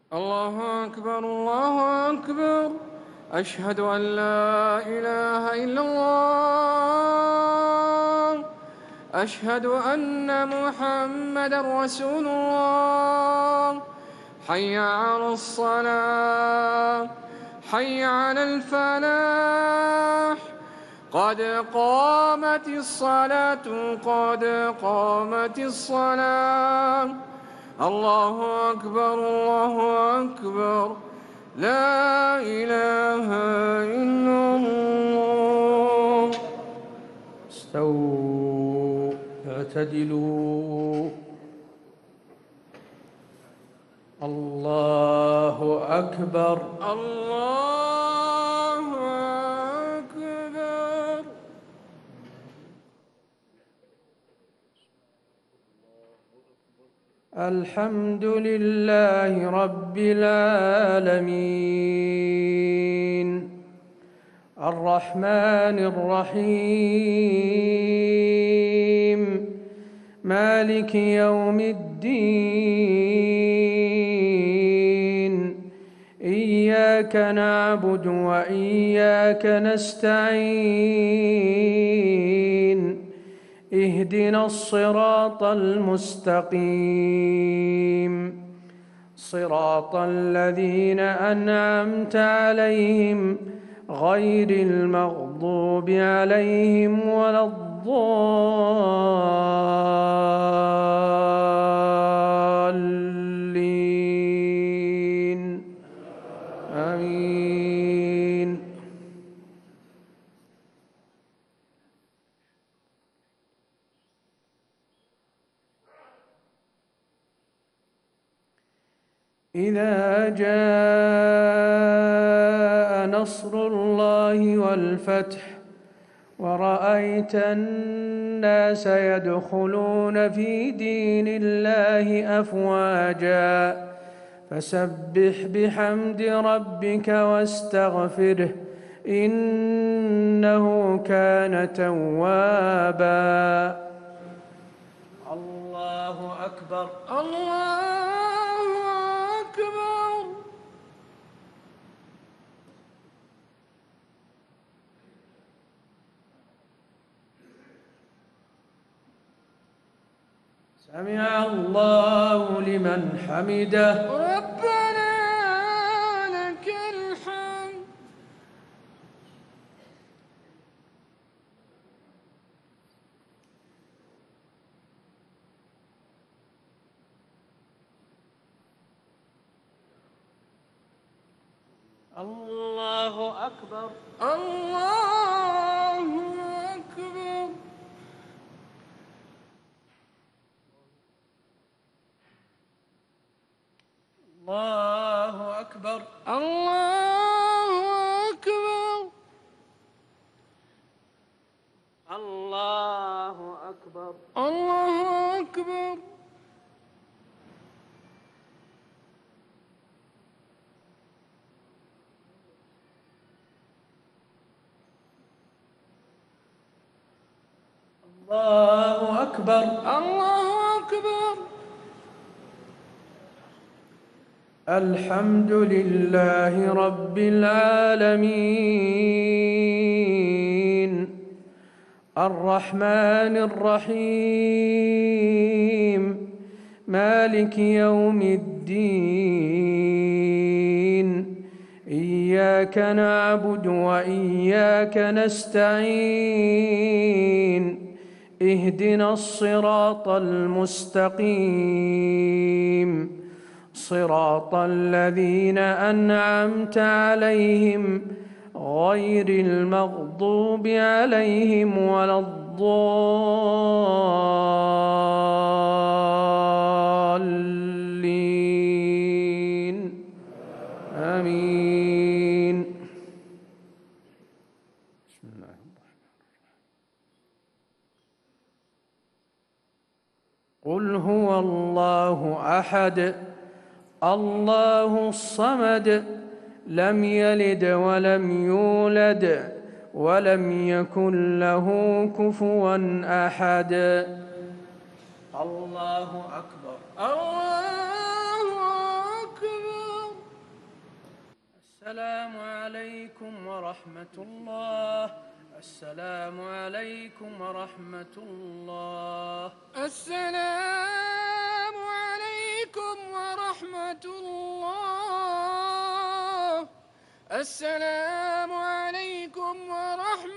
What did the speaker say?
الله أكبر الله أكبر. أشهد أن لا إله إلا الله. أشهد أن محمدا رسول الله. حي على الصلاة، حي على الفلاح. قد قامت الصلاة، قد قامت الصلاة. الله أكبر الله أكبر. لا إله إلا الله. استووا اعتدلوا. الله أكبر الله أكبر. الحمد لله رب العالمين الرحمن الرحيم مالك يوم الدين. إياك نعبد وإياك نستعين. اهدنا الصراط المستقيم صراط الذين أنعمت عليهم غير المغضوب عليهم ولا الضالين. آمين. إذا جاء نصر الله والفتح ورأيت الناس يدخلون في دين الله أفواجا فسبح بحمد ربك واستغفره إنه كان توابا. الله أكبر الله أكبر. سمع الله لمن حمده. ربنا لك الحمد. الله أكبر الله أكبر. الله أكبر الله أكبر. الله أكبر الله أكبر. الله أكبر الله أكبر. الحمد لله رب العالمين الرحمن الرحيم مالك يوم الدين. إياك نعبد وإياك نستعين. اهدنا الصراط المستقيم صراط الذين أنعمت عليهم غير المغضوب عليهم ولا الضالين. آمين. بسم الله الرحمن الرحيم. قل هو الله أحد الله الصمد لم يلد ولم يولد ولم يكن له كفوا أحد. الله أكبر الله أكبر. السلام عليكم ورحمة الله. السلام عليكم ورحمة الله. السلام عليكم ورحمة الله. السلام عليكم ورحمة